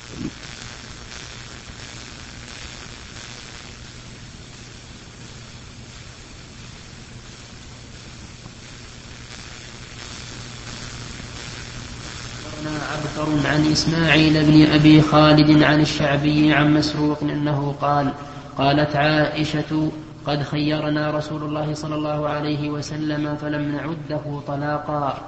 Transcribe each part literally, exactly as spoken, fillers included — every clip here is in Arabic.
عبثر عن إسماعيل بن أبي خالد عن الشعبي عن مسروق أنه قال قالت عائشة قد خيرنا رسول الله صلى الله عليه وسلم فلم نعده طلاقا.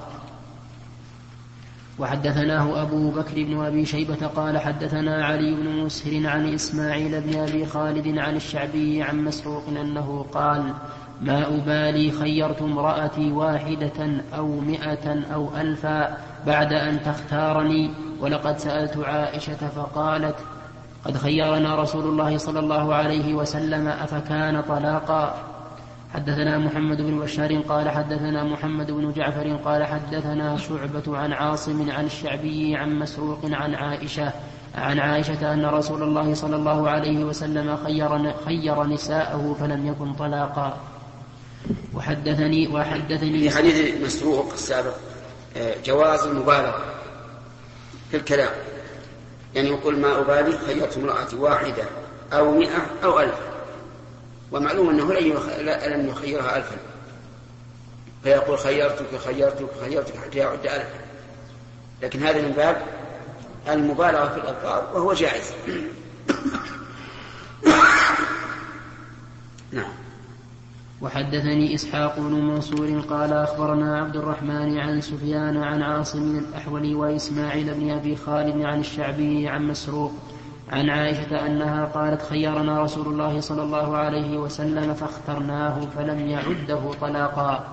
وحدثناه أبو بكر بن أبي شيبة قال حدثنا علي بن مسهر عن إسماعيل بن أبي خالد عن الشعبي عن مسروق أنه قال ما أبالي خيرت امرأتي واحدة أو مئة أو ألفا بعد أن تختارني، ولقد سألت عائشة فقالت قد خيرنا رسول الله صلى الله عليه وسلم أفكان طلاقا. حدثنا محمد بن بشار قال حدثنا محمد بن جعفر قال حدثنا شعبة عن عاصم عن الشعبي عن مسروق عن عائشة عن عائشة أن رسول الله صلى الله عليه وسلم خير, خير نساءه فلم يكن طلاقا. وحدثني وحدثني في حديث مسروق السابق جواز المبالغة في الكلام، يعني يقول ما أبالي خيرت امرأتي واحدة أو مئة أو ألف، ومعلوم أنه لن يخيرها ألفا، فيقول خيرتك خيرتك خيرتك حتى يعد ألفا، لكن هذا من باب المبالغة في الألفاظ وهو جائز. نعم. وحدثني إسحاق بن منصور قال أخبرنا عبد الرحمن عن سفيان عن عاصم الأحول وإسماعيل بن أبي خالد عن الشعبي عن مسروق عن عائشة أنها قالت خيرنا رسول الله صلى الله عليه وسلم فاخترناه فلم يعده طلاقا.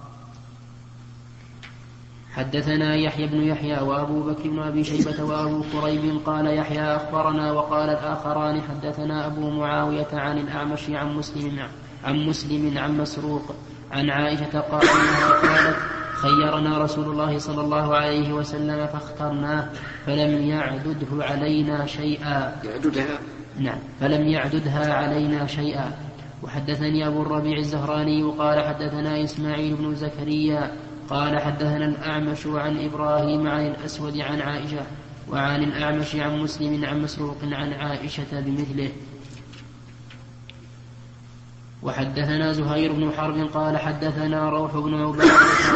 حدثنا يحيى بن يحيى وأبو بكر بن أبي شيبة وأبو كريب قال يحيى أخبرنا وقال الآخران حدثنا أبو معاوية عن الأعمش عن مسلم عن مسلم عن مسروق عن عائشة قالت خيرنا رسول الله صلى الله عليه وسلم فاخترناه فلم يعدده علينا شيئا. يعددها؟ نعم، فلم يعددها علينا شيئا. وحدثني أبو الربيع الزهراني قال حدثنا إسماعيل بن زكريا قال حدثنا الأعمش عن إبراهيم عن الأسود عن عائشة وعن الأعمش عن مسلم عن مسروق عن عائشة بمثله. وحدثنا زهير بن حرب قال حدثنا روح بن عبادة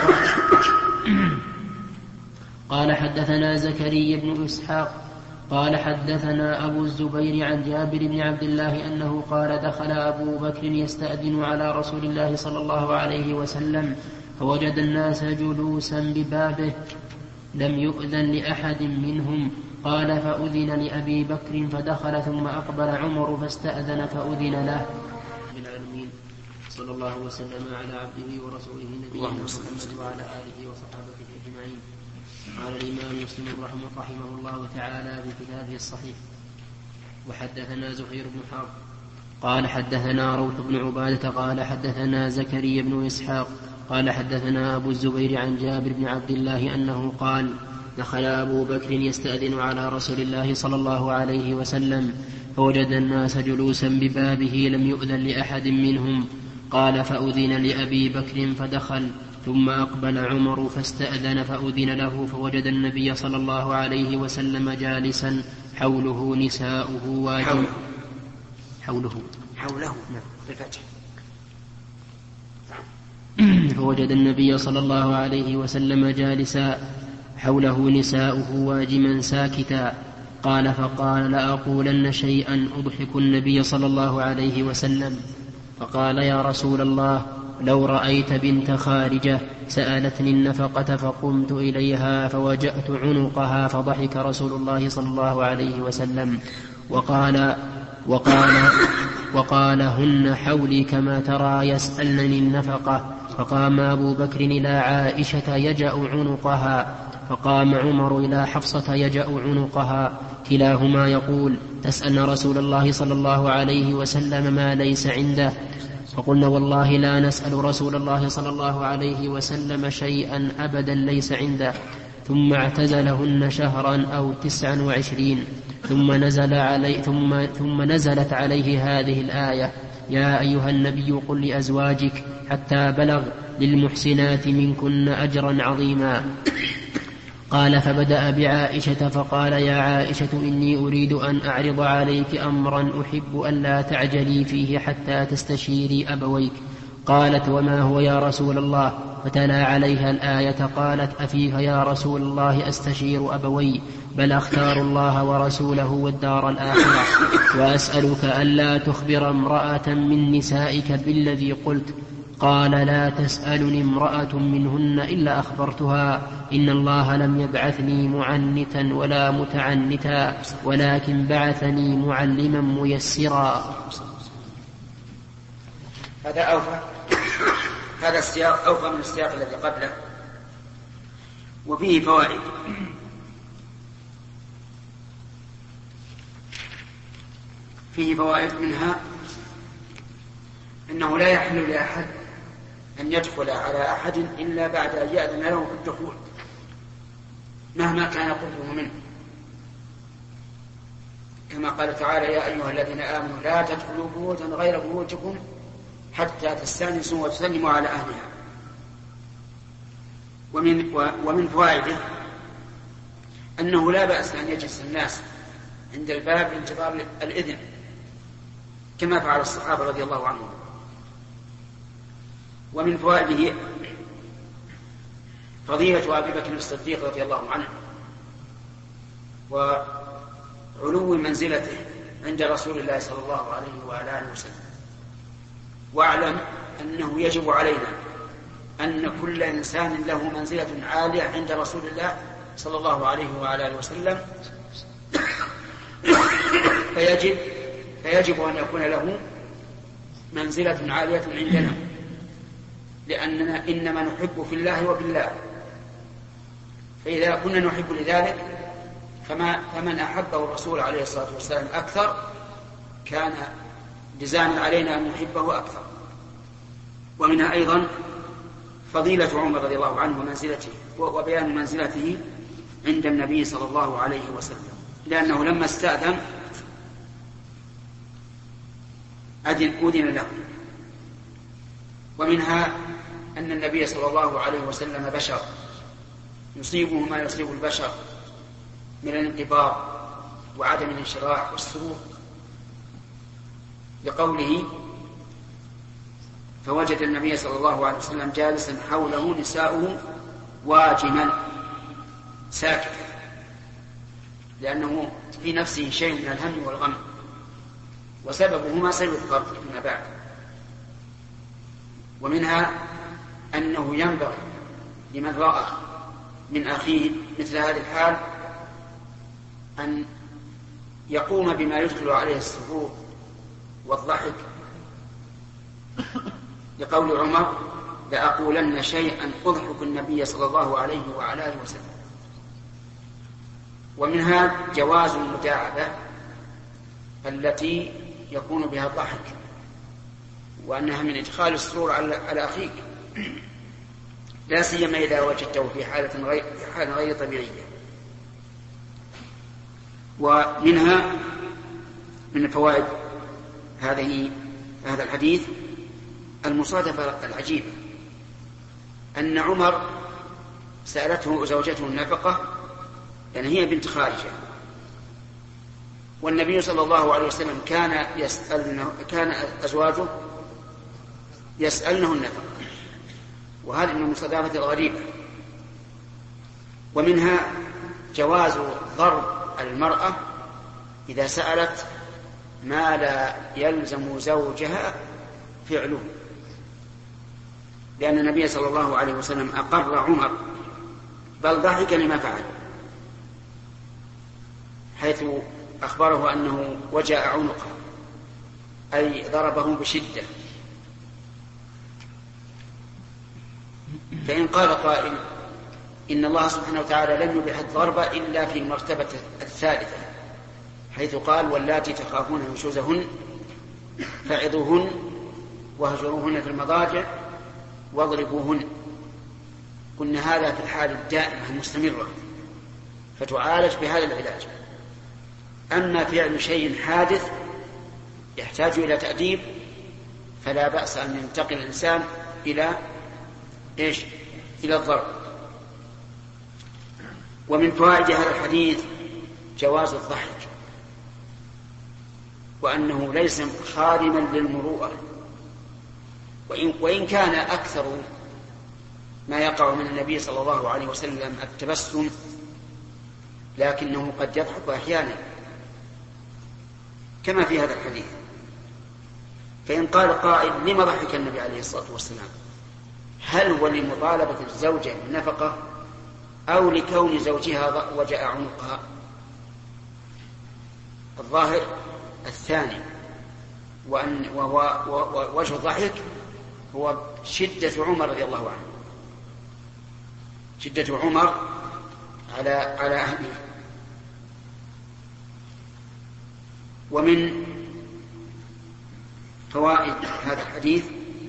قال حدثنا زكريا بن إسحاق قال حدثنا أبو الزبير عن جابر بن عبد الله أنه قال دخل أبو بكر يستأذن على رسول الله صلى الله عليه وسلم فوجد الناس جلوسا ببابه لم يؤذن لأحد منهم، قال فأذن لأبي بكر فدخل ثم أقبل عمر فاستأذن فأذن له. صلى الله وسلم على عبده ورسوله نبينا محمد وعلى آله وصحابته أجمعين. قال الإمام مسلم رحمه الله تعالى في كتابه الصحيح وحدثنا زهير بن حرب قال حدثنا روح بن عبادة قال حدثنا زكريا بن إسحاق قال حدثنا أبو الزبير عن جابر بن عبد الله أنه قال دخل أبو بكر يستأذن على رسول الله صلى الله عليه وسلم فوجد الناس جلوسا ببابه لم يؤذن لأحد منهم، قال فأذن لأبي بكر فدخل ثم أقبل عمر فاستأذن فأذن له فوجد النبي صلى الله عليه وسلم جالسا حوله نساؤه واجب حوله حوله بالفتح فوجد النبي صلى الله عليه وسلم جالسا حوله نساؤه واجما ساكتا، قال فقال لأقولن شيئا أضحك النبي صلى الله عليه وسلم، فقال يا رسول الله لو رأيت بنت خارجة سألتني النفقة فقمت إليها فوجأت عنقها، فضحك رسول الله صلى الله عليه وسلم وقال وقال وقال هن حولي كما ترى يسألني النفقة، فقام أبو بكر إلى عائشة يجأ عنقها، فقام عمر إلى حفصة يجأ عنقها، كلاهما يقول تسألن رسول الله صلى الله عليه وسلم ما ليس عنده، فقلنا والله لا نسأل رسول الله صلى الله عليه وسلم شيئا أبدا ليس عنده. ثم اعتزلهن شهرا أو تسعا وعشرين ثم, نزل علي ثم, ثم نزلت عليه هذه الآية يا أيها النبي قل لأزواجك حتى بلغ للمحسنات منكن أجرا عظيما. قال فبدأ بعائشة فقال يا عائشة إني أريد أن أعرض عليك أمرا أحب أن لا تعجلي فيه حتى تستشيري أبويك. قالت وما هو يا رسول الله؟ فتلا عليها الآية قالت أفيه يا رسول الله أستشير أبوي؟ بل أختار الله ورسوله والدار الآخرة، وأسألك ألا تخبر امرأة من نسائك بالذي قلت. قال لا تسألني امرأة منهن إلا أخبرتها، إن الله لم يبعثني معنتا ولا متعنتا، ولكن بعثني معلما ميسرا. هذا أوفى هذا السياق أوفى من السياق الذي قبله، وفيه فوائد. فيه فوائد منها أنه لا يحل لأحد أن يدخل على أحد إلا بعد أن يأذن له بالدخول مهما كان قربه منه، كما قال تعالى يا أيها الذين آمنوا لا تدخلوا بيوتا غير بيوتكم حتى تستأنسوا وتسلموا على أهلها. ومن, ومن فوائده أنه لا بأس أن يجلس الناس عند الباب لانتظار الإذن كما فعل الصحابة رضي الله عنهم. ومن فوائده فضيلة أبي بكر الصديق رضي الله عنه وعلو منزلته عند رسول الله صلى الله عليه وعلى آله وسلم. واعلم أنه يجب علينا أن كل إنسان له منزلة عالية عند رسول الله صلى الله عليه وعلى آله وسلم، فيجب, فيجب أن يكون له منزلة عالية عندنا، لأننا إنما نحب في الله وبالله. فإذا كنا نحب لذلك فما فمن أحبه الرسول عليه الصلاة والسلام أكثر كان لزاما علينا أن نحبه أكثر. ومنها أيضا فضيلة عمر رضي الله عنه ومنزلته وبيان منزلته عند النبي صلى الله عليه وسلم، لأنه لما استأذن أذن له. ومنها أن النبي صلى الله عليه وسلم بشر يصيبه ما يصيب البشر من الانقباض وعدم الانشراح والسرور، لقوله فوجد النبي صلى الله عليه وسلم جالسا حوله نساؤه واجما ساكتا، لأنه في نفسه شيء من الهم والغم، وسببه ما سيذكر فيما بعد. ومنها أنه ينبغي لمن رأى من أخيه مثل هذه الحال أن يقوم بما يدخل عليه السرور والضحك، لقول عمر لأقولن شيئا أضحك النبي صلى الله عليه وعلى آله وسلم. ومنها جواز المداعبة التي يكون بها الضحك، وأنها من إدخال السرور على أخيك، لا سيما إذا وجدته في حالة غير, في حالة غير طبيعية. ومنها من فوائد هذه هذا الحديث المصادفة العجيبة، أن عمر سألته زوجته النفقة لأن هي بنت خارجة، والنبي صلى الله عليه وسلم كان يسألنه كان أزواجه يسألنه النفقة، وهذه من المصادفة الغريبة. ومنها جواز ضرب المرأة إذا سألت ما لا يلزم زوجها فعله، لأن النبي صلى الله عليه وسلم أقر عمر بل ضحك لما فعل، حيث أخبره أنه وجاء عنقه أي ضربه بشدة. فإن قال قائل إن الله سبحانه وتعالى لم يبح الضرب إلا في المرتبة الثالثة، حيث قال واللاتي تخافون نشوزهن فعظوهن واهجروهن في المضاجع واضربوهن، قلنا هذا في الحال الدائمة المستمرة فتعالج بهذا العلاج. أما فعل شيء حادث يحتاج إلى تأديب فلا بأس أن ينتقل الإنسان إلى إيش؟ إلى الضرب. ومن فوائد هذا الحديث جواز الضحك، وأنه ليس خادما للمروءة، وإن, وإن كان أكثر ما يقع من النبي صلى الله عليه وسلم التبسم، لكنه قد يضحك أحيانا كما في هذا الحديث. فإن قال قائل لما ضحك النبي عليه الصلاة والسلام؟ هل هو لمطالبة الزوجة بالنفقة أو لكون زوجها وجاء عنقها؟ الظاهر الثاني، وأن ووجه الضحك هو شدة عمر رضي الله عنه، شدة عمر على على أهله. ومن فوائد هذا الحديث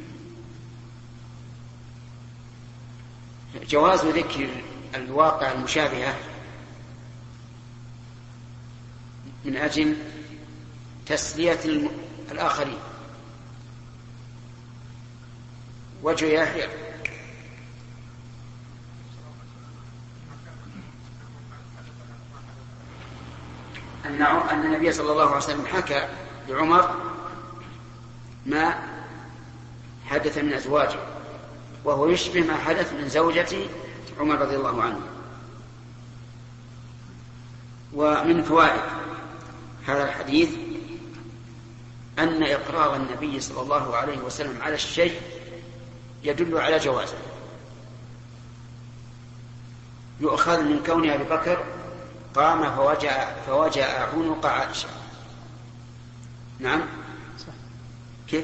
جواز ذكر الواقع المشابهة من أجل تسلية الآخرين. وجه يحيى أن النبي صلى الله عليه وسلم حكى لعمر ما حدث من أزواجه، وهو يشبه ما حدث من زوجة عمر رضي الله عنه. ومن فوائد هذا الحديث أن إقرار النبي صلى الله عليه وسلم على الشيء يدل على جوازه. يؤخذ من كون أبي بكر قام فوجأ, فوجأ عنق عائشة. نعم صح. كيف؟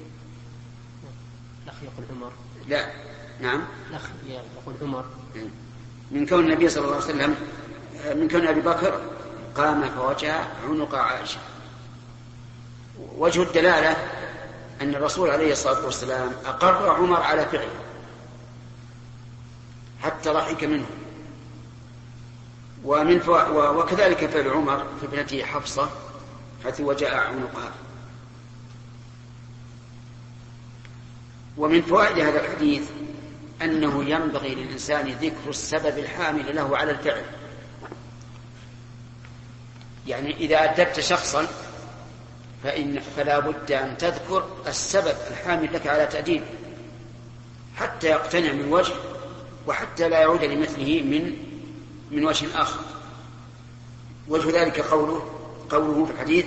الأخ يقول عمر. لا نعم الأخ يقول عمر. من كون النبي صلى الله عليه وسلم من كون أبي بكر قام فوجأ عنق عائشة. وجه الدلالة أن الرسول عليه الصلاة والسلام أقر عمر على فعله حتى ضحك منه. ومن فو... وكذلك فعل عمر في ابنته حفصة حيث وجاء عنقها. ومن فوائد هذا الحديث أنه ينبغي للإنسان ذكر السبب الحامل له على الفعل. يعني إذا أدبت شخصا فإن فلا بد أن تذكر السبب الحامل لك على تأديبه حتى يقتنع من وجه، وحتى لا يعود لمثله من من وجه آخر. وجه ذلك قوله قوله في الحديث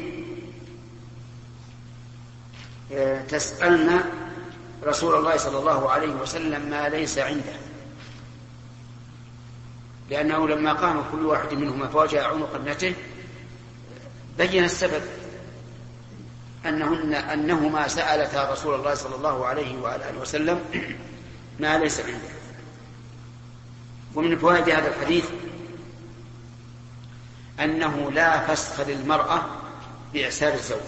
تسألنا رسول الله صلى الله عليه وسلم ما ليس عنده، لأنه لما قام كل واحد منهما فوجأ عنق ابنته بين السبب أنهن أنهما سألتا رسول الله صلى الله عليه وآله وسلم ما ليس عنده. ومن فوائد هذا الحديث أنه لا فسخ للمرأة بإعسار الزوج.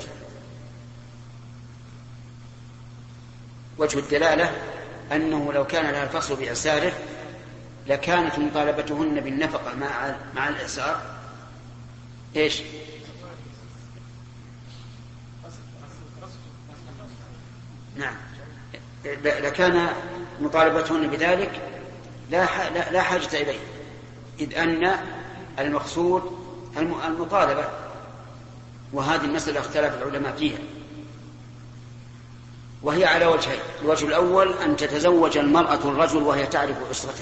وجه الدلالة أنه لو كان لها الفصل بإعساره لكانت مطالبتهن بالنفقة مع مع الإعسار إيش؟ نعم، لكان مطالبتهن بذلك لا لا حاجة إليه، إذ أن المقصود المطالبة. وهذه المسألة اختلف العلماء فيها، وهي على وجهين. الوجه الأول أن تتزوج المرأة الرجل وهي تعرف أسرته،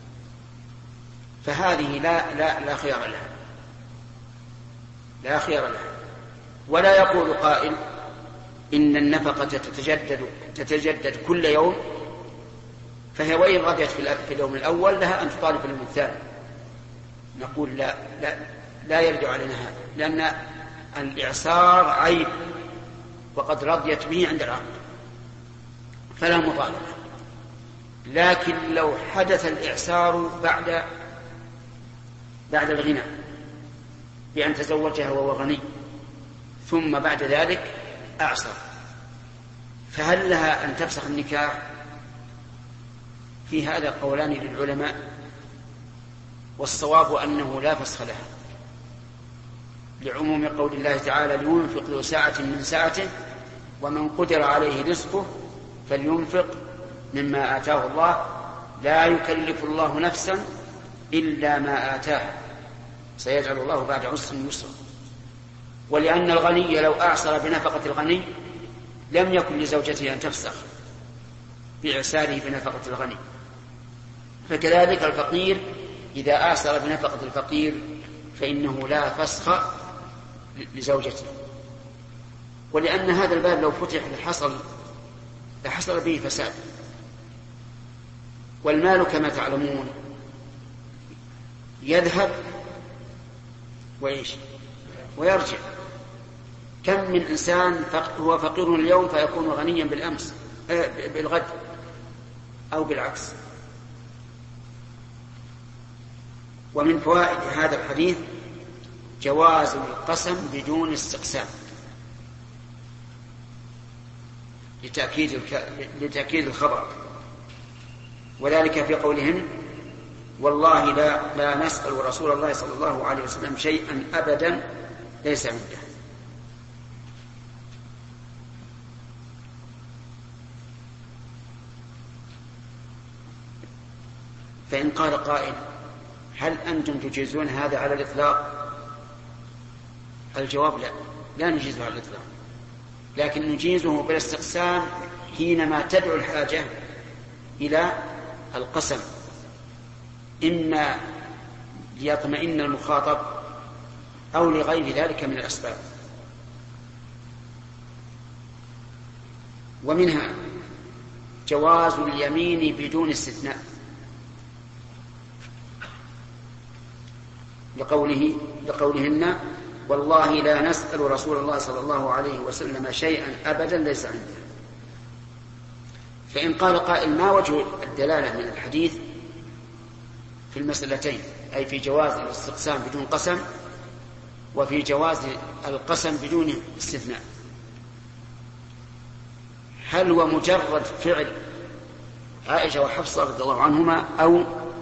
فهذه لا لا لا خيار لها، لا خيار لها. ولا يقول قائل إن النفقة تتجدد تتجدد كل يوم، فهي وإن رضيت في اليوم الأول لها أن تطالب في اليوم الثاني. نقول لا لا لا يرجع علينا هذا، لأن الإعسار عيب وقد رضيت به عند العقد فلا مطالبة. لكن لو حدث الإعسار بعد بعد الغنى بأن تزوجها وهو غني ثم بعد ذلك أعسر، فهل لها أن تفسخ النكاح؟ في هذا قولان للعلماء، والصواب أنه لا فسخ لها لعموم قول الله تعالى لينفق ذو سعة من سعته ومن قدر عليه رزقه فلينفق مما آتاه الله لا يكلف الله نفسا إلا ما آتاه سيجعل الله بعد عسر يسرا. ولأن الغني لو أعسر بنفقة الغني لم يكن لزوجته أن تفسخ بإعساره بنفقة الغني، فكذلك الفقير إذا أعسر بنفقة الفقير فإنه لا فسخ لزوجته. ولأن هذا الباب لو فتح لحصل لحصل به فساد. والمال كما تعلمون يذهب وإيش ويرجع. كم من إنسان هو فقير اليوم فيكون غنيا بالأمس بالغد أو بالعكس. ومن فوائد هذا الحديث جواز القسم بدون استقسام لتأكيد, الك... لتأكيد الخبر، وذلك في قولهم والله لا, لا نسأل رسول الله صلى الله عليه وسلم شيئا أبدا ليس عنده. فإن قال قائل هل أنتم تجيزون هذا على الإطلاق؟ الجواب لا، لا نجيزه على الإطلاق، لكن نجيزه بالاستقسام حينما تدعو الحاجة إلى القسم، إما ليطمئن المخاطب أو لغير ذلك من الأسباب. ومنها جواز اليمين بدون استثناء لقوله لقولهن والله لا نسأل رسول الله صلى الله عليه وسلم شيئا أبدا ليس عنده. فإن قال قائل ما وجه الدلالة من الحديث في المسألتين، أي في جواز الاستقسام بدون قسم وفي جواز القسم بدون استثناء؟ هل هو مجرد فعل عائشة وحفصة رضي الله عنهما أو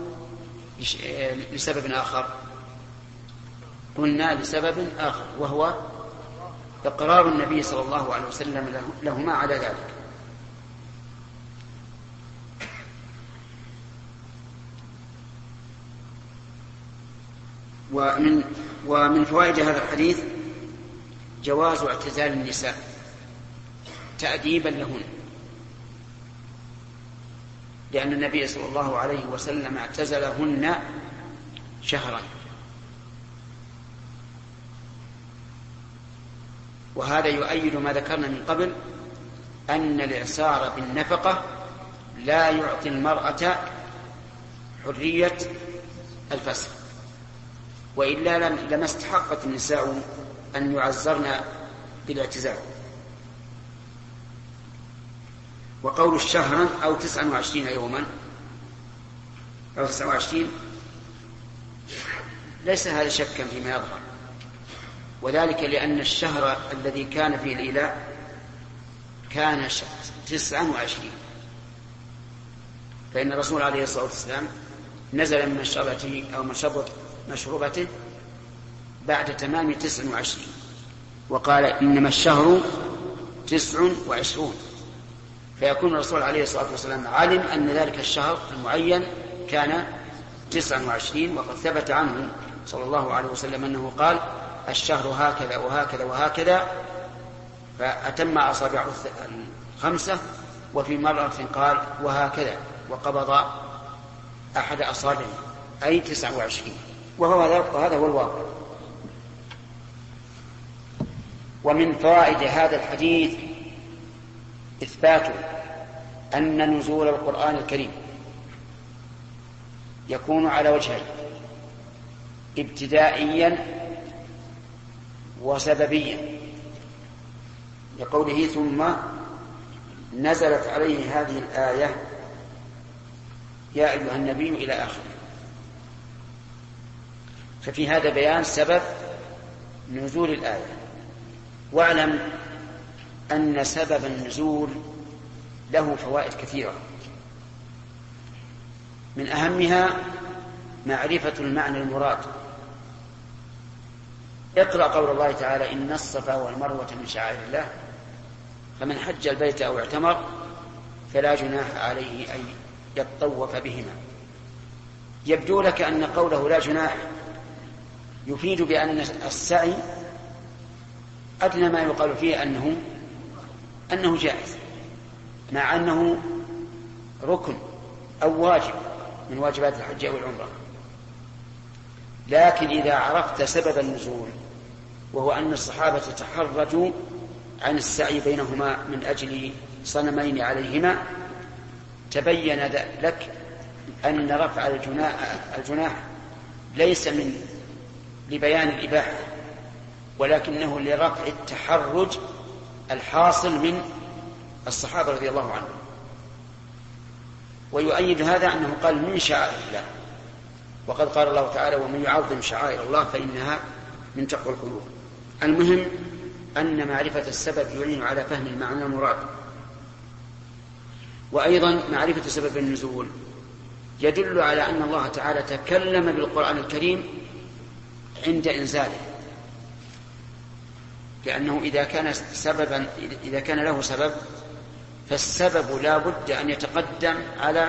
لسبب آخر؟ قلنا لسبب آخر، وهو إقرار النبي صلى الله عليه وسلم لهما على ذلك. ومن, ومن فوائد هذا الحديث جواز اعتزال النساء تأديبا لهن، لأن النبي صلى الله عليه وسلم اعتزلهن شهرا، وهذا يؤيد ما ذكرنا من قبل أن الإعسار بالنفقة لا يعطي المرأة حرية الفسخ، وإلا لما استحقت النساء أن يعزرن بالاعتزال. وقول الشهرا أو تسعة وعشرين يوما أو تسعة وعشرين ليس هذا شكا فيما يظهر، وذلك لأن الشهر الذي كان فيه الإيلاء كان تسعة وعشرين، فإن الرسول عليه الصلاة والسلام نزل من مشربته أو مشربة مشروبته بعد تمام تسع وعشرين، وقال إنما الشهر تسع وعشرون، فيكون الرسول عليه الصلاة والسلام علم أن ذلك الشهر المعين كان تسع وعشرين، وقد ثبت عنه صلى الله عليه وسلم أنه قال الشهر هكذا وهكذا وهكذا، فأتم أصابعه الخمسة، وفي مرة قال وهكذا وقبض أحد أصابعه أي تسع وعشرين، وهو هذا هو الواقع. ومن فوائد هذا الحديث إثبات أن نزول القرآن الكريم يكون على وجهين: ابتدائيا وسببيا، لقوله ثم نزلت عليه هذه الآية يا أيها النبي إلى آخره. ففي هذا بيان سبب نزول الآية. واعلم أن سبب النزول له فوائد كثيرة، من أهمها معرفة المعنى المراد. اقرأ قول الله تعالى إن الصفا والمروة من شعائر الله فمن حج البيت أو اعتمر فلا جناح عليه أن يطوف بهما. يبدو لك أن قوله لا جناح يفيد بأن السعي أدنى ما يقال فيه أنه أنه جائز، مع أنه ركن أو واجب من واجبات الحج والعمرة. لكن إذا عرفت سبب النزول، وهو أن الصحابة تحرجوا عن السعي بينهما من أجل صنمين عليهما، تبين لك أن رفع الجناح ليس من لبيان الإباحة، ولكنه لرفع التحرج الحاصل من الصحابة رضي الله عنهم. ويؤيد هذا أنه قال من شعائر الله، وقد قال الله تعالى ومن يعظم شعائر الله فإنها من تقوى القلوب. المهم أن معرفة السبب يعين على فهم المعنى المراد. وأيضا معرفة سبب النزول يدل على أن الله تعالى تكلم بالقرآن الكريم عند إنزاله، لأنه إذا كان سببا إذا كان له سبب فالسبب لا بد أن يتقدم على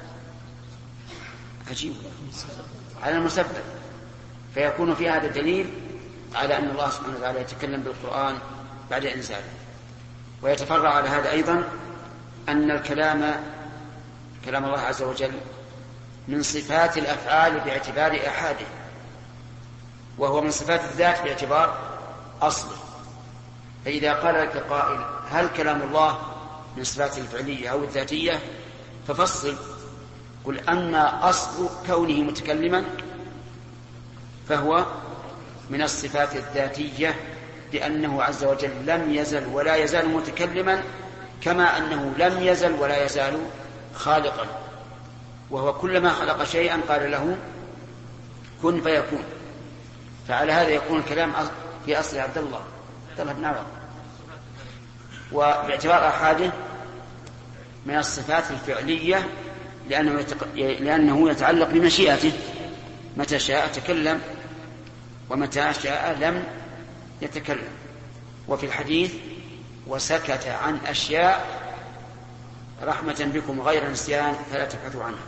عجيب على المسبب، فيكون في هذا الدليل على أن الله سبحانه وتعالى يتكلم بالقرآن بعد إنزاله. ويتفرع على هذا أيضا أن الكلام كلام الله عز وجل من صفات الأفعال باعتبار أحاده، وهو من صفات الذات باعتبار أصله. فإذا قال لك قائل هل كلام الله من صفات الفعلية أو الذاتية، ففصل، قل أما أصل كونه متكلما فهو من الصفات الذاتية، لأنه عز وجل لم يزل ولا يزال متكلما، كما أنه لم يزل ولا يزال خالقا، وهو كلما خلق شيئا قال له كن فيكون. فعلى هذا يكون الكلام في أصل عبد الله عبد الله بن عمر، وباعتبار أحاده من الصفات الفعلية، لأنه, يتق... لأنه يتعلق بمشيئته، متى شاء تكلم ومتى شاء لم يتكلم. وفي الحديث وسكت عن أشياء رحمة بكم غير نسيان فلا تبحثوا عنها.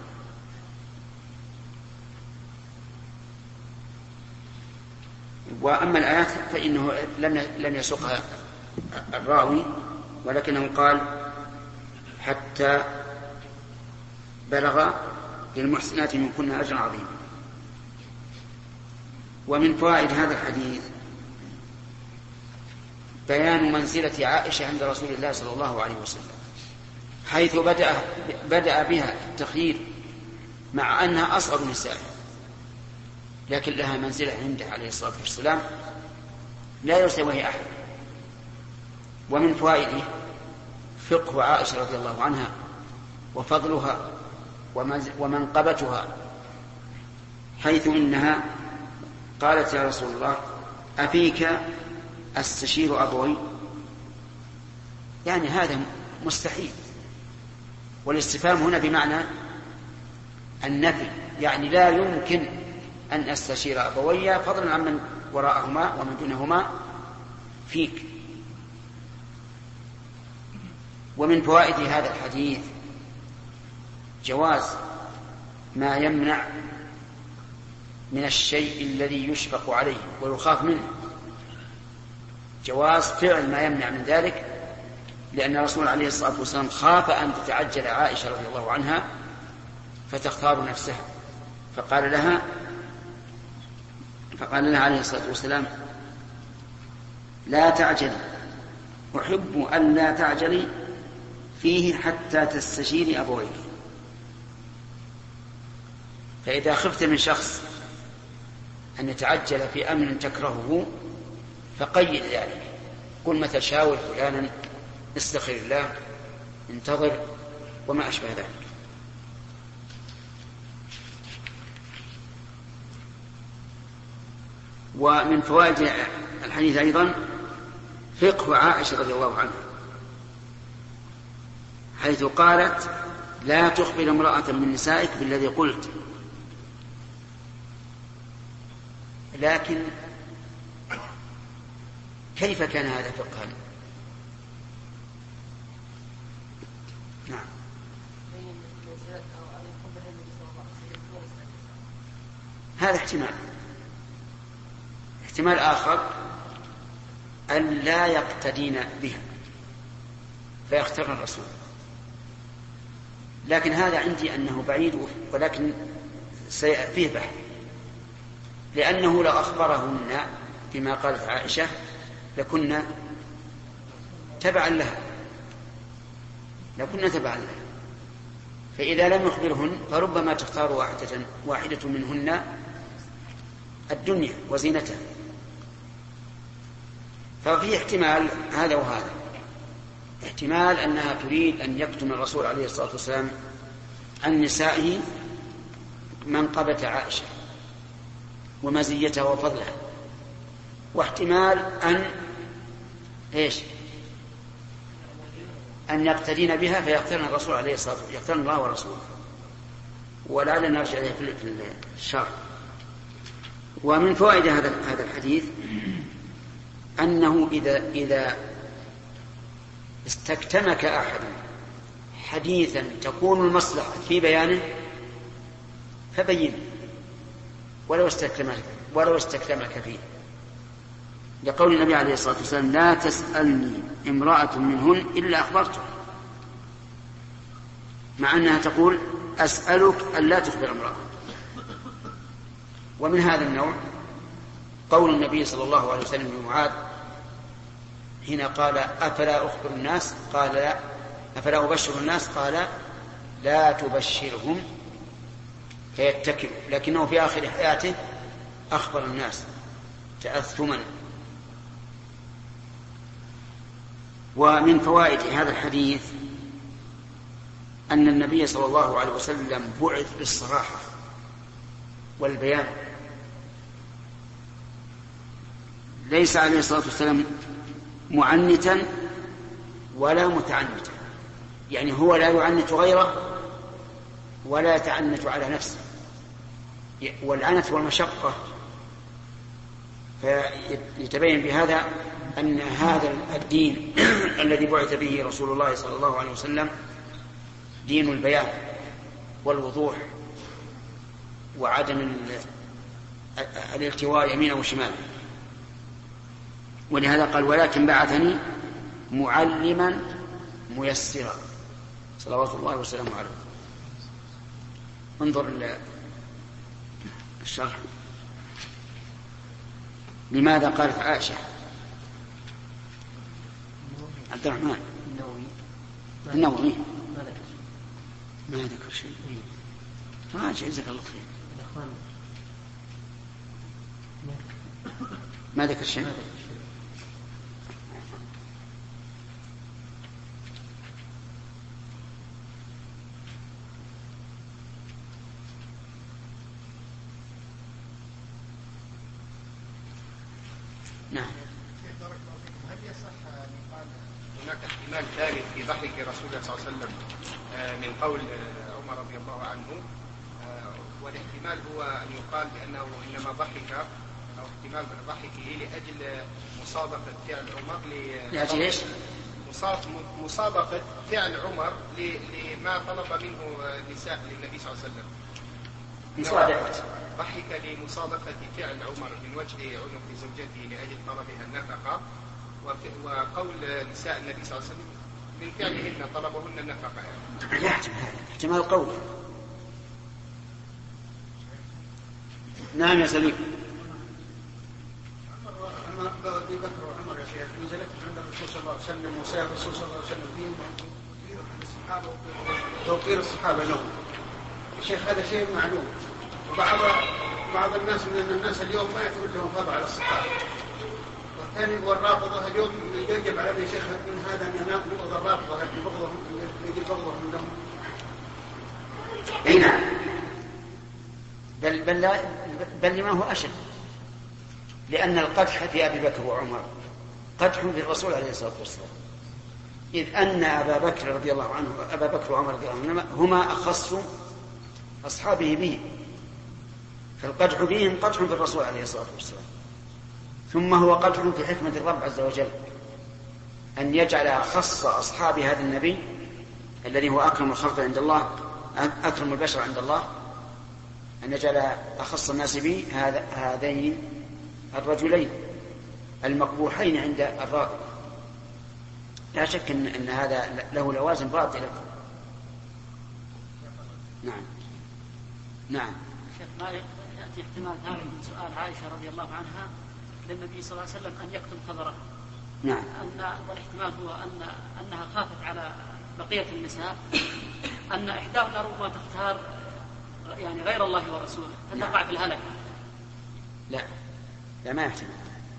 وأما الآيات فإنه لم لم يسقها الراوي، ولكنه قال حتى بلغ للمحسنات منكن أجرا عظيما. ومن فوائد هذا الحديث بيان منزلة عائشة عند رسول الله صلى الله عليه وسلم، حيث بدأ, بدأ بها التخيير مع أنها أصغر نسائه، لكن لها منزلة عنده عليه الصلاة والسلام لا يساويها أحد. ومن فوائده فقه عائشة رضي الله عنها وفضلها ومنقبتها، حيث إنها قالت يا رسول الله أفيك أستشير أبوي، يعني هذا مستحيل، والاستفهام هنا بمعنى النفي، يعني لا يمكن أن أستشير أبوي فضلا عن من وراءهما ومن دونهما فيك. ومن فوائد هذا الحديث جواز ما يمنع من الشيء الذي يشفق عليه ويخاف منه، جواز فعل ما يمنع من ذلك، لأن الرسول عليه الصلاة والسلام خاف أن تتعجل عائشة رضي الله عنها فتختار نفسها، فقال لها فقال لها عليه الصلاة والسلام لا تعجلي، أحب أن لا تعجلي فيه حتى تستشيري أبويك. فإذا خفت من شخص أن يتعجل في أمر تكرهه فقيد ذلك، قل مثل شاور فلانا، استخر الله، انتظر، وما أشبه ذلك. ومن فوائد الحديث أيضا فقه عائشة رضي الله عنها، حيث قالت لا تخبر امرأة من نسائك بالذي قلت. لكن كيف كان هذا فقها؟ نعم هذا احتمال. احتمال آخر أن لا يقتدين بها فيختار الرسول، لكن هذا عندي أنه بعيد، ولكن فيه بحث، لأنه لو أخبرهن بما قالت عائشة لكنا تبعا لها لكنا تبعا لها فإذا لم يخبرهن فربما تختار واحدة, واحدة منهن الدنيا وزينتها. ففي احتمال هذا وهذا، احتمال أنها تريد أن يكتم الرسول عليه الصلاة والسلام عن نسائه منقبة عائشة ومزيتها وفضلها، واحتمال أن إيش أن يقتدين بها فيقترن الرسول عليه الصلاة والسلام، يقترن الله ورسوله. ولعلنا نرجع إليه في الشرح. ومن فوائد هذا هذا الحديث أنه إذا إذا استكتمك أحد حديثا تكون المصلحة في بيانه فبين ولو استكتمك ولو استكتمك فيه، لقول النبي عليه الصلاة والسلام: لا تسألني امرأة منهن إلا أخبرته، مع أنها تقول: أسألك أن لا تخبر امرأة. ومن هذا النوع قول النبي صلى الله عليه وسلم لمعاذ حين قال: أفلا أخبر الناس؟ قال: لا. أفلا أبشر الناس؟ قال: لا تبشرهم فيتكلوا، لكنه في آخر حياته أخبر الناس تأثما. ومن فوائد هذا الحديث أن النبي صلى الله عليه وسلم بعث بالصراحة والبيان، ليس عليه الصلاة والسلام معنتا ولا متعنتا، يعني هو لا يعنت غيره ولا يتعنت على نفسه، والعنت والمشقة. فيتبين بهذا أن هذا الدين الذي بعث به رسول الله صلى الله عليه وسلم دين البيان والوضوح وعدم الالتواء يمينا وشمالا. ولهذا قال: ولكن بعثني معلما ميسرا، صلوات الله وسلامه عليه. انظر الشرح. لماذا قالت عائشة؟ عبد الرحمن النووي ما ذكر شيء. ما جزاك الله خير. ما ذكر شيء. نعم. هل يصح أن يقال هناك احتمال ثالث في ضحك رسول الله صلى الله عليه وسلم من قول عمر رضي الله عنه، والاحتمال هو أن يقال بأنه إنما ضحك أو احتمال ضحكه لأجل مصادقة فعل عمر لأجل إيش؟ مصادقة فعل عمر لما طلب منه نساء للنبي صلى الله عليه وسلم. مصادقة ضحك لمصادقة فعل عمر من وجه عنق زوجته لأجل طلبها النفقة، وقول نساء النبي صلى الله عليه وسلم من فعلهن طلبهن النفقة. يحتمل هذا احتمال قوي. نعم يا سليم. أما أبي بكر وعمر يا شيخ نزلت عند الرسول صلى الله عليه وسلم وسير الرسول صلى الله عليه وسلم فيهم الصحابة توقير الصحابة لهم. الشيخ هذا شيء معلوم، وبعض بعض الناس من الناس اليوم ما يعتبر لهم فضل على الصحابة، والثاني والرافضة اليوم يجب على ابن شيخ من هذا أن ينام بغض الرافضة بغضهم يجب بغضهم لهم. أي نعم. بل بل لا بل لما هو أشد، لأن القدح في أبي بكر وعمر قدح بالرسول عليه الصلاة والسلام، إذ أن أبا بكر رضي الله عنه أبا بكر وعمر رضي الله عنهما هما أخص أصحابه به، فالقدح بهم قدح بالرسول عليه الصلاة والسلام، ثم هو قدح في حكمة الرب عز وجل أن يجعل خص أصحاب هذا النبي الذي هو أكرم الخلق عند الله أكرم البشر عند الله أن يجعل أخص الناس به هذا هذين الرجلين المقبوحين عند الراغب. لا شك أن, أن هذا له لوازم باطلة. نعم نعم. شيخ ما يأتي احتمال ثاني من سؤال عائشة رضي الله عنها للنبي صلى الله عليه وسلم أن يكتم خبره. نعم. أن والاحتمال هو أن أنها خافت على بقية النساء أن إحداهن ربما تختار يعني غير الله ورسوله فتقع نعم. في الهلك. لا لا ما يحتمل.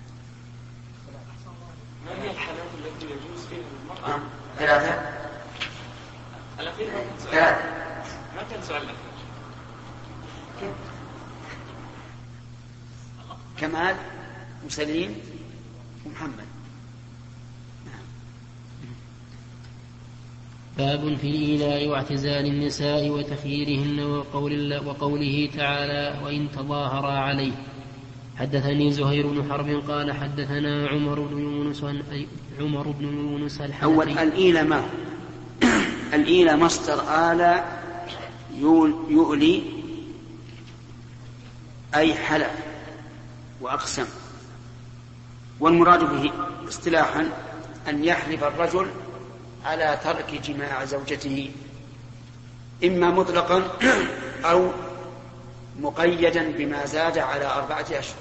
ما هي الحالات التي يجوز فيها المرأة؟ نعم. ثلاثة. الأخير ثلاثة. ما كان سؤال الأخير. كمال وسليم ومحمد. باب في الإيلاء واعتزال النساء وتخييرهن وقول وقوله تعالى وإن تظاهرا عليه. حدثني زهير بن حرب قال حدثنا عمر بن يونس عمر بن يونس الحنفي. أول الإيلة ما الإيلة مصدر آل يؤلي أي حلف وأقسم، والمراد به اصطلاحا أن يحلف الرجل على ترك جماع زوجته إما مطلقا أو مقيدا بما زاد على أربعة أشهر.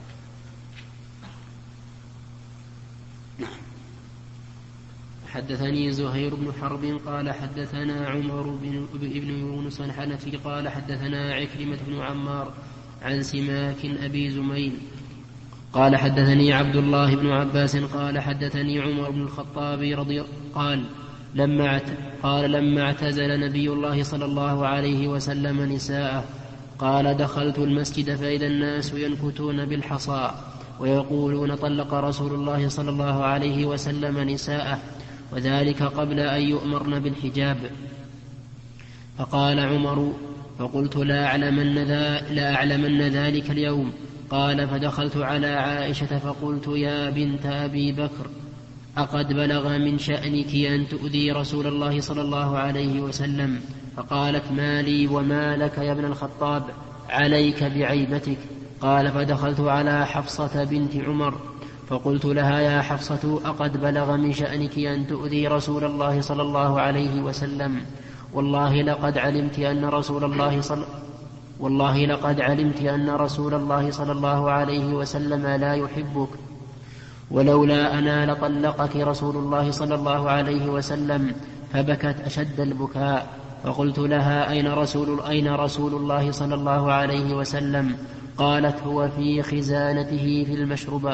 نعم. حدثني زهير بن حرب قال حدثنا عمر بن يونس الحنفي قال حدثنا عكرمة بن عمار عن سماك أبي زميل قال حدثني عبد الله بن عباس قال حدثني عمر بن الخطاب رضي قال لما قال لما اعتزل نبي الله صلى الله عليه وسلم نساءه قال دخلت المسجد فإذا الناس ينكتون بالحصى ويقولون طلق رسول الله صلى الله عليه وسلم نساءه وذلك قبل أن يؤمرن بالحجاب. فقال عمر فقلت لا أعلمن, لا أعلمن ذلك اليوم. قال فدخلت على عائشة فقلت يا بنت أبي بكر أقد بلغ من شأنك أن تؤذي رسول الله صلى الله عليه وسلم؟ فقالت ما لي وما لك يا ابن الخطاب عليك بعيبتك. قال فدخلت على حفصة بنت عمر فقلت لها يا حفصة أقد بلغ من شأنك أن تؤذي رسول الله صلى الله عليه وسلم؟ والله لقد علمت أن رسول الله صلى والله لقد علمت أن رسول الله صلى الله عليه وسلم لا يحبك، ولولا أنا لطلقك رسول الله صلى الله عليه وسلم. فبكت أشد البكاء. فقلت لها أين رسول, أين رسول الله صلى الله عليه وسلم؟ قالت هو في خزانته في المشربة.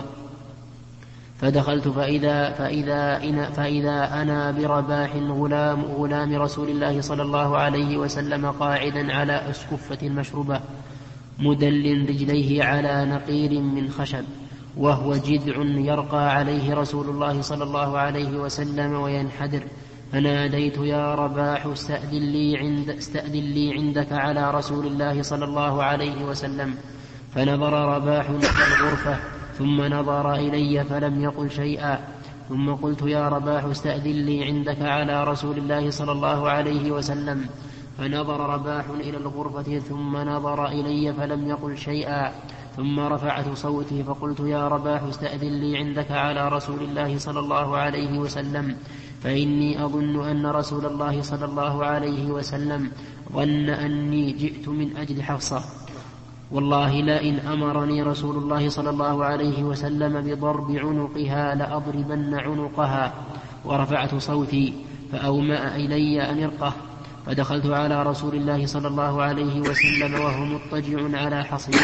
فدخلت فإذا, فإذا, إن فإذا أنا برباح غلام, غلام رسول الله صلى الله عليه وسلم قاعدا على أسكفة المشربة مدل رجليه على نقير من خشب وهو جذع يرقى عليه رسول الله صلى الله عليه وسلم وينحدر. فناديت يا رباح استأذن لي, عند استأذن لي عندك على رسول الله صلى الله عليه وسلم. فنظر رباح إلى الغرفة ثم نظر إلي فلم يقل شيئا. ثم قلت يا رباح استأذن لي عندك على رسول الله صلى الله عليه وسلم. فنظر رباح إلى الغرفة ثم نظر إلي فلم يقل شيئا. ثم رفعت صوتي فقلت يا رباح استأذن لي عندك على رسول الله صلى الله عليه وسلم، فإني أظن أن رسول الله صلى الله عليه وسلم ظن أني جئت من أجل حفصة. والله لئن أمرني رسول الله صلى الله عليه وسلم بضرب عنقها لأضربن عنقها. ورفعت صوتي فأومأ إلي أن ارقه. فدخلت على رسول الله صلى الله عليه وسلم وهو مضطجع على حصير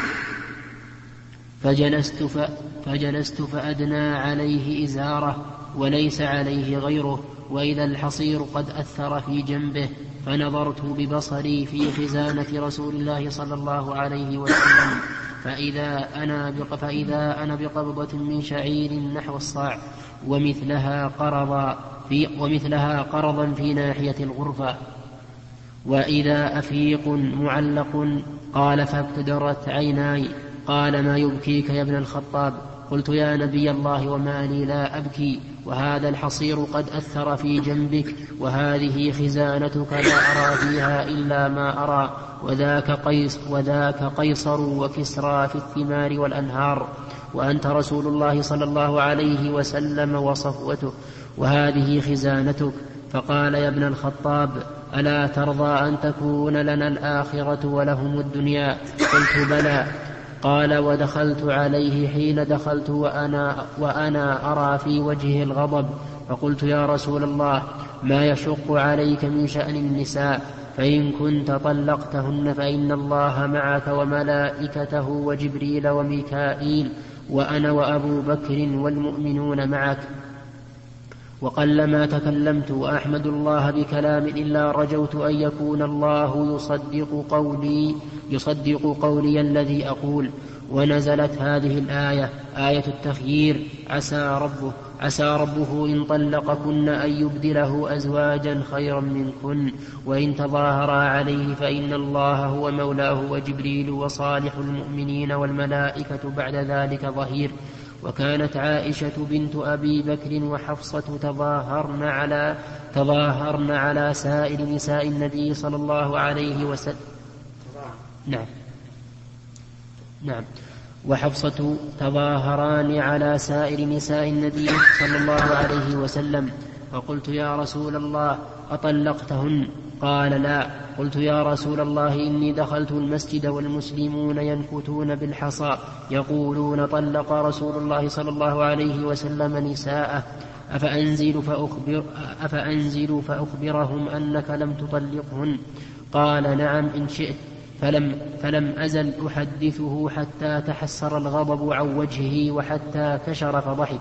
فجلست, ف... فجلست فأدنى عليه إزاره وليس عليه غيره، وإذا الحصير قد أثر في جنبه. فنظرت ببصري في خزانة رسول الله صلى الله عليه وسلم فإذا أنا, بق... فإذا أنا بقبضة من شعير نحو الصاع ومثلها قرضا في, ومثلها قرضا في ناحية الغرفة، وإذا أفيق معلق. قال فابتدرت عيناي. قال ما يبكيك يا ابن الخطاب؟ قلت يا نبي الله وما لي لا أبكي. وهذا الحصير قد أثر في جنبك، وهذه خزانتك لا أرى فيها إلا ما أرى، وذاك, قيس وذاك قيصر وكسرى في الثمار والأنهار، وأنت رسول الله صلى الله عليه وسلم وصفوته، وهذه خزانتك. فقال: يا ابن الخطاب، ألا ترضى أن تكون لنا الآخرة ولهم الدنيا؟ قلت: بلى. قال: ودخلت عليه حين دخلت وأنا, وأنا أرى في وجهه الغضب، فقلت: يا رسول الله، ما يشق عليك من شأن النساء؟ فإن كنت طلقتهن فإن الله معك وملائكته وجبريل وميكائيل وأنا وأبو بكر والمؤمنون معك. وقلما تكلمت وأحمد الله بكلام إلا رجوت أن يكون الله يصدق قولي, يصدق قولي الذي أقول. ونزلت هذه الآية، آية التخيير: عسى ربه, عسى ربه إن طلقكن أن يبدله أزواجا خيرا منكن، وإن تظاهرا عليه فإن الله هو مولاه وجبريل وصالح المؤمنين والملائكة بعد ذلك ظهير. وكانت عائشة بنت أبي بكر وحفصة تظاهرن على, تظاهرن على سائر نساء النبي صلى الله عليه وسلم. نعم نعم وحفصة تظاهران على سائر نساء النبي صلى الله عليه وسلم. فقلت: يا رسول الله، أطلقتهن؟ قال: لا. قلت: يا رسول الله، إني دخلت المسجد والمسلمون ينكتون بالحصى يقولون: طلق رسول الله صلى الله عليه وسلم نساءه، أفأنزل, فأخبر أفأنزل فأخبرهم أنك لم تطلقهن؟ قال: نعم إن شئت. فلم, فلم أزل أحدثه حتى تحسر الغضب عن وجهه وحتى كشر فضحك،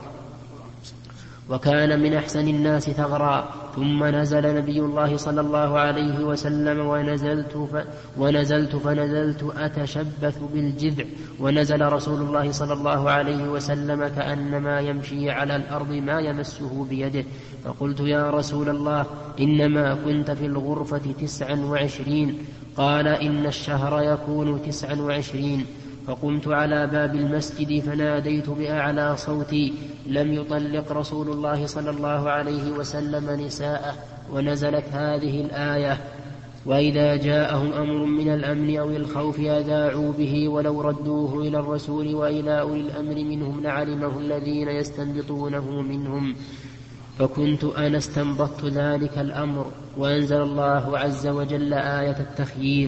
وكان من أحسن الناس ثغرا. ثم نزل نبي الله صلى الله عليه وسلم ونزلت, ف... ونزلت فنزلت أتشبث بالجذع، ونزل رسول الله صلى الله عليه وسلم كأنما يمشي على الأرض ما يمسه بيده. فقلت: يا رسول الله، إنما كنت في الغرفة تسعا وعشرين. قال: إن الشهر يكون تسعا وعشرين. فقمت على باب المسجد فناديت بأعلى صوتي: لم يطلق رسول الله صلى الله عليه وسلم نساءه. ونزلت هذه الآية: وإذا جاءهم أمر من الأمن أو الخوف أذاعوا به ولو ردوه إلى الرسول وإلى أولي الأمر منهم لعلمه الذين يستنبطونه منهم. فكنت أنا استنبطت ذلك الأمر، وأنزل الله عز وجل آية التخيير.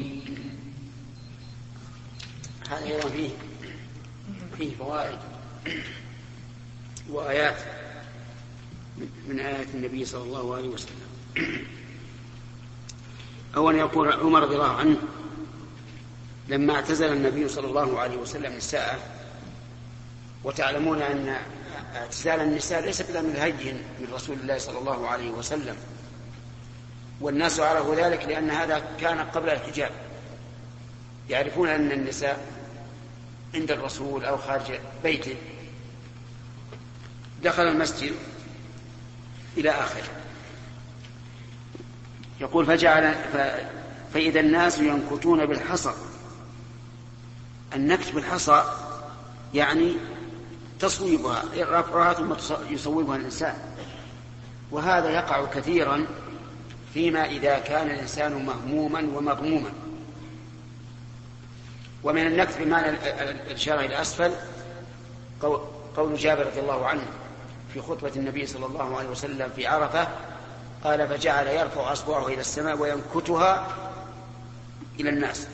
هذا أيضا فيه فيه فوائد وآيات من آيات النبي صلى الله عليه وسلم. أولا يقول عمر رضي الله عنه: لما اعتزل النبي صلى الله عليه وسلم نساءه، وتعلمون أن اعتزال النساء ليس بالأمر الهين من رسول الله صلى الله عليه وسلم، والناس عرفوا ذلك لأن هذا كان قبل الحجاب، يعرفون أن النساء عند الرسول أو خارج بيته. دخل المسجد إلى آخره. يقول: فجعل ف... فإذا الناس ينكتون بالحصى. النكت بالحصى يعني تصويبها، رفعها ثم يصوبها الإنسان، وهذا يقع كثيرا فيما إذا كان الإنسان مهموما ومغموما. ومن النكت بمعنى الإشارة إلى أسفل قول جابر رضي الله عنه في خطبة النبي صلى الله عليه وسلم في عرفة، قال: فجعل يرفع أصبعه إلى السماء وينكتها إلى الناس.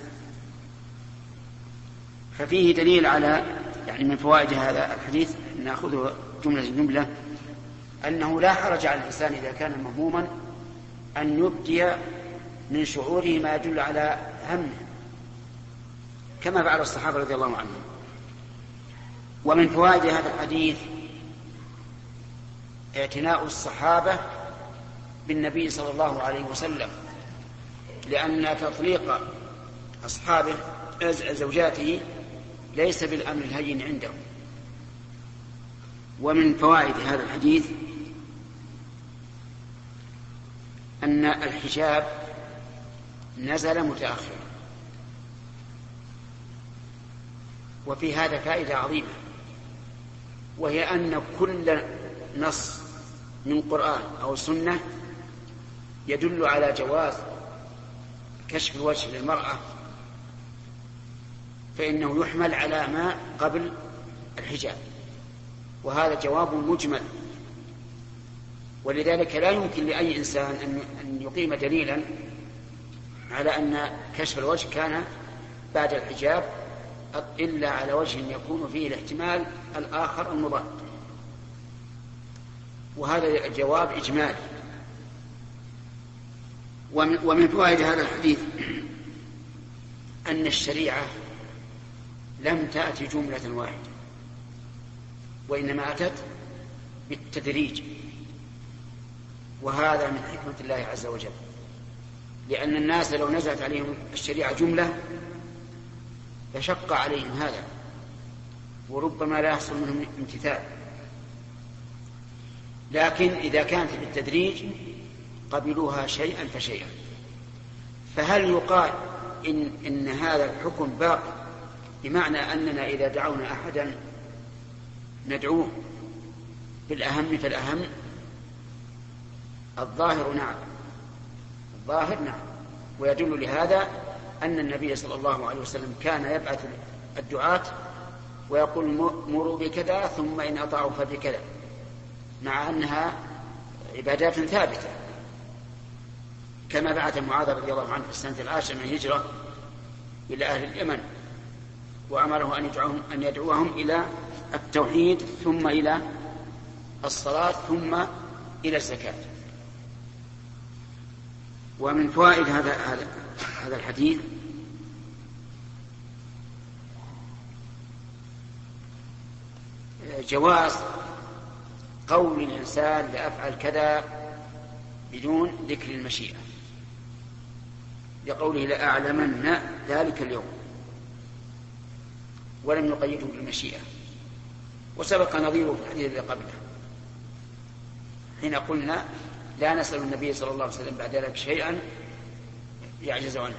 ففيه دليل على، يعني من فوائد هذا الحديث، نأخذه جملة جملة، أنه لا حرج على الإنسان إذا كان مهموما أن يبدي من شعوره ما يدل على همه، كما فعل الصحابة رضي الله عنهم. ومن فوائد هذا الحديث اعتناء الصحابة بالنبي صلى الله عليه وسلم، لأن تطليق أصحابه زوجاته ليس بالأمر الهين عندهم. ومن فوائد هذا الحديث أن الحجاب نزل متأخرا، وفي هذا فائدة عظيمة، وهي أن كل نص من قرآن أو سنة يدل على جواز كشف الوجه للمرأة فإنه يحمل على ما قبل الحجاب، وهذا جواب مجمل. ولذلك لا يمكن لأي إنسان أن يقيم دليلا على أن كشف الوجه كان بعد الحجاب إلا على وجه يكون فيه الاحتمال الآخر المضاد، وهذا الجواب إجمالي. ومن فوائد هذا الحديث أن الشريعة لم تأتي جملة واحدة، وإنما أتت بالتدريج، وهذا من حكمة الله عز وجل، لأن الناس لو نزلت عليهم الشريعة جملة فشق عليهم هذا، وربما لا يحصل منهم امتثال. لكن إذا كانت بالتدريج قبلوها شيئا فشيئا. فهل يقال إن, إن هذا الحكم باق بمعنى أننا إذا دعونا أحدا ندعوه بالأهم فالأهم؟ الظاهر نعم، الظاهر نعم. ويدل لهذا أن النبي صلى الله عليه وسلم كان يبعث الدعاة ويقول مروا بكذا ثم إن أطاعوا فبكذا، مع أنها عبادات ثابتة، كما بعث معاذ رضي الله عنه في السنة العاشرة من الهجرة إلى أهل اليمن وأمره أن يدعوهم, أن يدعوهم إلى التوحيد ثم إلى الصلاة ثم إلى الزكاة. ومن فوائد هذا هذا هذا الحديث جواز قول الإنسان لأفعل كذا بدون ذكر المشيئة، لقوله لأعلمن ذلك اليوم، ولم يقيده بالمشيئة. وسبق نظيره في الحديث الذي قبله حين قلنا لا نسأل النبي صلى الله عليه وسلم بعد ذلك شيئا يعجز عنه.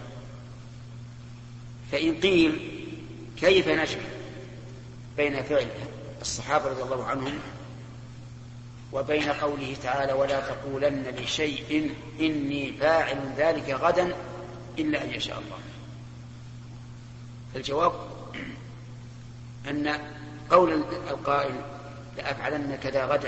فإن قيل كيف نجمع بين فعل الصحابة رضي الله عنهم وبين قوله تعالى ولا تقولن لشيء إني فاعل ذلك غدا إلا أن يشاء الله؟ الجواب أن قول القائل لأفعلن كذا غدا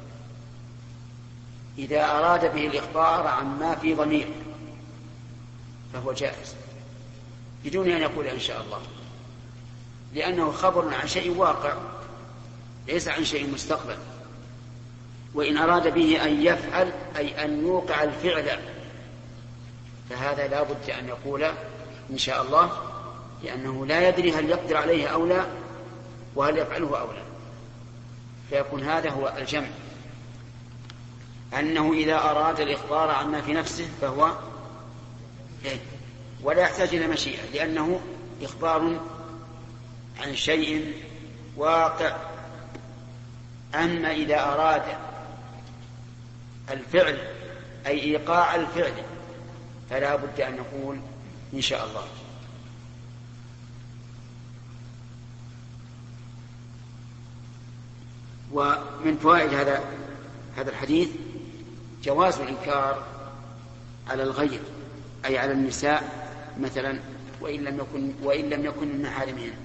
إذا أراد به الإخبار عما في ضمير فهو جائز بدون أن يقول إن شاء الله، لأنه خبر عن شيء واقع ليس عن شيء مستقبل. وإن أراد به أن يفعل أي أن يوقع الفعل فهذا لا بد أن يقول إن شاء الله، لأنه لا يدري هل يقدر عليه أو لا وهل يفعله أو لا. فيكون هذا هو الجمع، أنه إذا أراد الإخبار عما في نفسه فهو ولا يحتاج إلى مشيئة، لأنه إخبار عن شيء واقع. أما إذا أراد الفعل أي إيقاع الفعل فلا بد أن نقول إن شاء الله. ومن فوائد هذا هذا الحديث جواز الإنكار على الغير أي على النساء مثلا وإن لم يكن وإن لم يكن من محارمهن،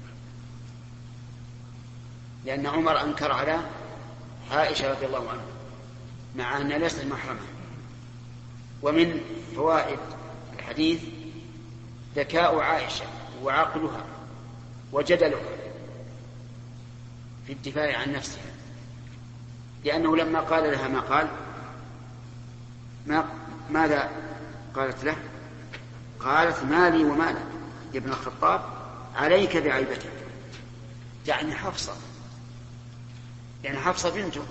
لأن عمر أنكر على عائشة رضي الله عنها مع أنها ليست محرمة. ومن فوائد الحديث ذكاء عائشة وعقلها وجدلها في الدفاع عن نفسها، لأنه لما قال لها ما قال ما ماذا قالت له؟ قالت مالي ومالك يا ابن الخطاب عليك بعيبتك، يعني حفصة، يعني حفصة بنته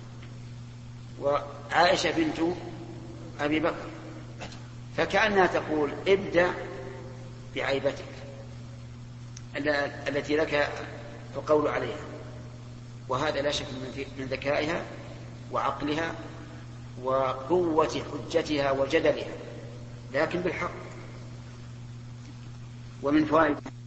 وعائشة بنت أبي بكر، فكأنها تقول ابدأ بعيبتك التي لك القول عليها. وهذا لا شك من ذكائها وعقلها وقوة حجتها وجدلها، لكن بالحق. ومن فوائد